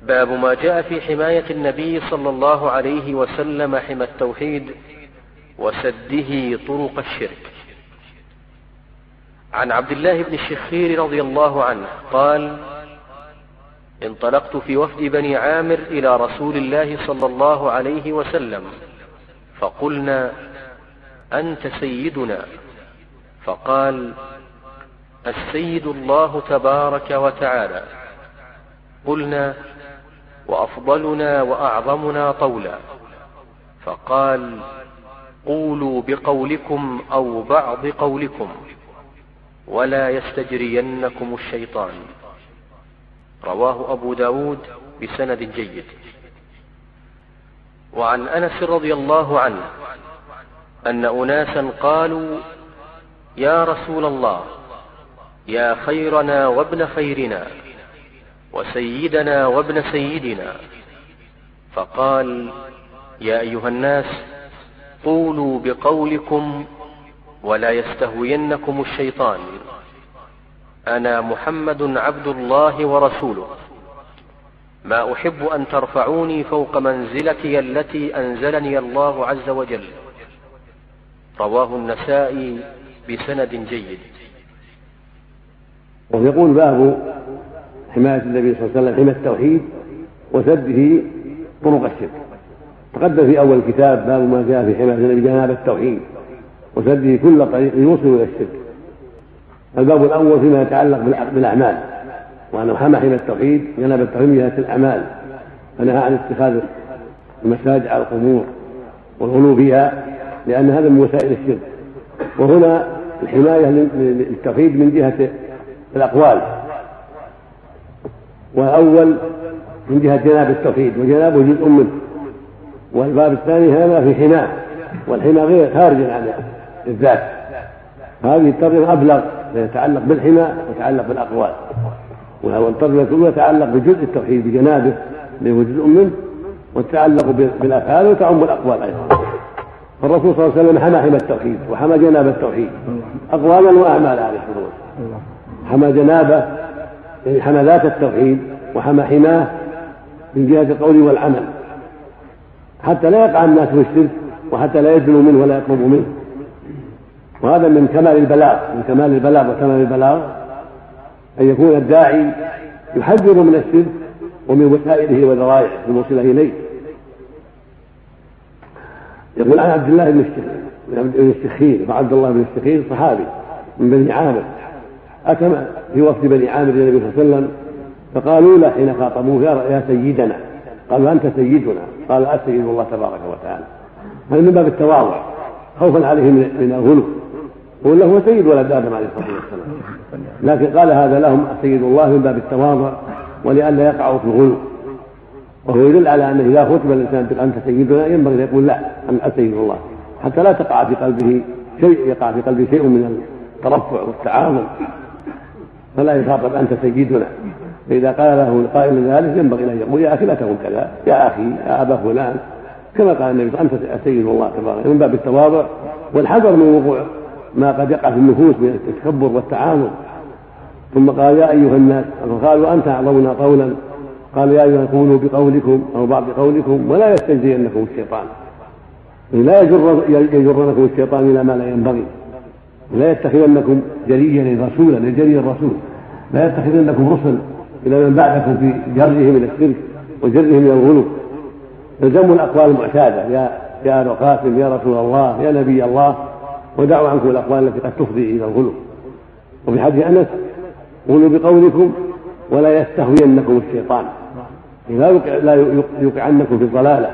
باب ما جاء في حماية النبي صلى الله عليه وسلم حمى التوحيد وسده طرق الشرك. عن عبد الله بن الشخير رضي الله عنه قال: انطلقت في وفد بني عامر إلى رسول الله صلى الله عليه وسلم فقلنا: أنت سيدنا. فقال: السيد الله تبارك وتعالى. قلنا: وأفضلنا وأعظمنا طولا. فقال: قولوا بقولكم أو بعض قولكم ولا يستجرينكم الشيطان. رواه أبو داود بسند جيد. وعن أنس رضي الله عنه أن أناسا قالوا: يا رسول الله، يا خيرنا وابن خيرنا وسيدنا وابن سيدنا. فقال: يا أيها الناس، قولوا بقولكم ولا يستهوينكم الشيطان. أنا محمد عبد الله ورسوله، ما أحب أن ترفعوني فوق منزلتي التي أنزلني الله عز وجل. رواه النسائي بسند جيد. ويقول باب حماية النبي صلى الله عليه وسلم حمى التوحيد وسده طرق الشرك. تقدم في أول الكتاب باب ما جاء في حماية النبي جناب التوحيد وسده كل طريق يوصل إلى الشرك. الباب الأول فيما يتعلق بالأعمال، وأنه حمى التوحيد جناب التوحيد من جهة الأعمال، فنهى عن اتخاذ المساجد على القبور والغلو فيها، لأن هذا من وسائل الشرك. وهنا الحماية للتوحيد من جهة الأقوال، والأول من جهة جناب التوحيد، وجنابه جزء منه. والباب الثاني هذا في حماه، والحمى غير خارج عن الذات. هذه الترجمة أبلغ، يتعلق بالحمى ويتعلق بالأقوال، والترجمة الأولى تتعلق بجزء التوحيد بجنابه اللي هو جزء منه، وتتعلق بالأفعال وتعم الأقوال أيضا. فالرسول صلى الله عليه وسلم حمى التوحيد وحمى جناب التوحيد أقوالا وأعمالا عليه الصلاة والسلام. حمى جنابه يعني حمى ذات التوحيد، وحمى حماه من جهة القول والعمل، حتى لا يقع الناس في الشرك، وحتى لا يدنوا منه ولا يقربوا منه. وهذا من كمال البلاغ، من كمال البلاغ وكمال البلاغ أن يكون الداعي يحذر من الشرك ومن وسائله وذرائعه الموصلة إليه. يقول عن عبد الله بن الشخير، وعبد الله بن الشخير صحابي من بني عامر، أتى في وفد بني عامر النبي صلى الله عليه وسلم، فقالوا له حين خاطبوه: يا سيدنا. قالوا: أنت سيدنا. قال: السيد الله تبارك وتعالى. هذا من باب التواضع خوفا عليه من الغلو، وله هو سيد ولد آدم عليه الصلاة والسلام، لكن قال هذا لهم سيد الله من باب التواضع ولئلا يقعوا في الغلو. وهو يدل على أنه إذا خطب الإنسان أنت سيدنا ينبغي أن يقول: لا، أنا سيد الله، حتى لا تقع في قلبه شيء، يقع في قلبه شيء من الترفع والتعاظم، فلا يخاطب أنت سيدنا. فإذا قال له قائل ذلك ينبغي أن يقول: يا أخي لا تقل كذا، يا أخي، يا أبا فلان، كما قال النبي: أنت سيد الله تبارك، من باب التواضع والحذر من وقوع ما قد يقع في النفوس من التكبر والتعاظم. ثم قال: يا أيها الناس. فقالوا: أنت أعظمنا قولا. قال: يا أيها قولوا بقولكم أو بعض قولكم ولا يستجرينكم الشيطان. لا يجرنكم الشيطان إلى ما لا ينبغي، لا يتخذنكم جريا رسولا لجري الرسول، لا يتخذنكم رسل إلى من بعدكم في جرهم إلى الشرك وجرهم إلى الغلو. الزموا الأقوال المعتادة: يا أبا قاسم، يا رسول الله، يا نبي الله، ودعوا عنكم الأقوال التي قد تفضي إلى الغلو. وفي حديث أنس: قولوا بقولكم ولا يستهوينكم الشيطان، لا يوقعنكم في الضلالة.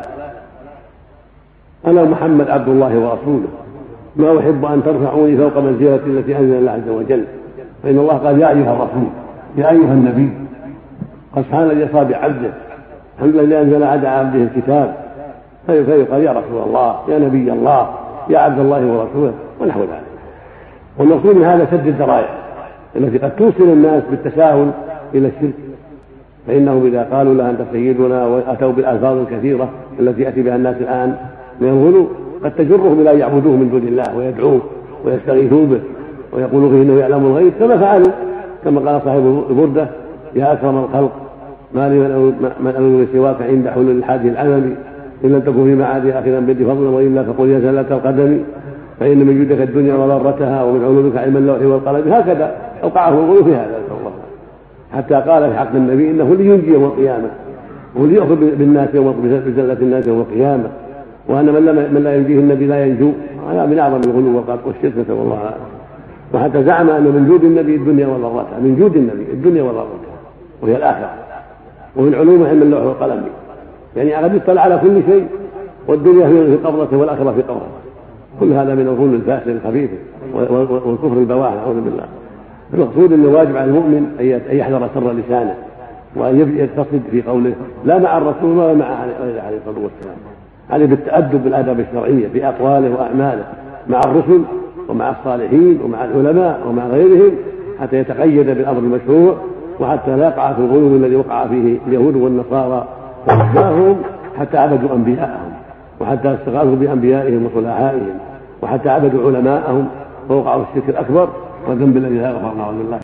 أنا محمد عبد الله ورسوله، ما أحب أن ترفعوني فوق منزلتي التي أنزل الله عز وجل. فإن الله قال: يا أيها الرسول، يا أيها النبي. قال: سبحان الذي أسرى بعبده، الحمد لله أنزل على عبده الكتاب. فيقال: يا رسول الله، يا نبي الله، يا عبد الله ورسوله، ونحو ذلك. والمقصود من هذا سد الذرائع التي قد توصل الناس بالتساهل إلى الشرك، فإنهم إذا قالوا له أنت سيدنا وأتوا بالألفاظ الكثيرة التي يأتي بها الناس الآن من الغلو قد تجرهم إلى يعبدوه من دون الله ويدعوه ويستغيثوا به ويقولوا فيه إنه يعلم الغيب، كما فعلوا، كما قال صاحب البردة: يا أكرم الخلق ما لي من ألوذ سواك عند حلول الحادث العمل إن لم تكن في معادي آخذا بيد فضلا وإلا فقل يا زلة القدم فإن من جودك الدنيا وضرتها ومن علومك علم اللوح والقلم. هكذا أوقعه الغلو في هذا نسأل الله، حتى قال في حق النبي إنه لينجي يوم القيامة وليأخذ بالناس بزلة الناس يوم القيامة، وأن من لا ينجيه النبي لا ينجو. هذا من أعظم الغلو والشرك نسأل الله العافية. وحتى زعم أن من جود النبي الدنيا وضرتها، من جود النبي الدنيا وضرتها وهي الآخرة، ومن علومه علم اللوح والقلم، يعني قد يطلع على كل شيء والدنيا في قبضته والآخرة في قبضته. كل هذا من الظلم الفاسد الخبيث والكفر البواح نعوذ بالله. المقصود أنه واجب على المؤمن أن يحذر شر لسانه وأن يقتصد في قوله لا مع الرسول ولا مع عليه الصلاة والسلام، عليه بالتأدب بالآداب الشرعية في أقواله وأعماله مع الرسل ومع الصالحين ومع العلماء ومع غيرهم، حتى يتقيد بالأمر المشروع وحتى لا يقع في الغلو الذي وقع فيه اليهود والنصارى وأتباعهم، حتى عبدوا أنبياءهم وحتى استغاثوا بأنبيائهم وصلحائهم وحتى عبدوا علماءهم فوقعوا الشرك الأكبر والذنب الذي لا يغفر له.